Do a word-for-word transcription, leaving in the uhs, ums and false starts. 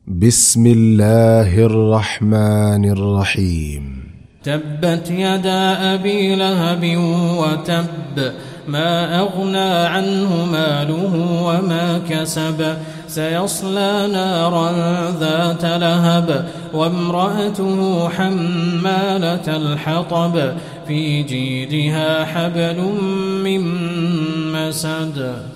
بسم الله الرحمن الرحيم. تبت يدا أبي لهب وتب، ما أغنى عنه ماله وما كسب، سيصلى نارا ذات لهب وامرأته حمالة الحطب، في جيدها حبل من مسد.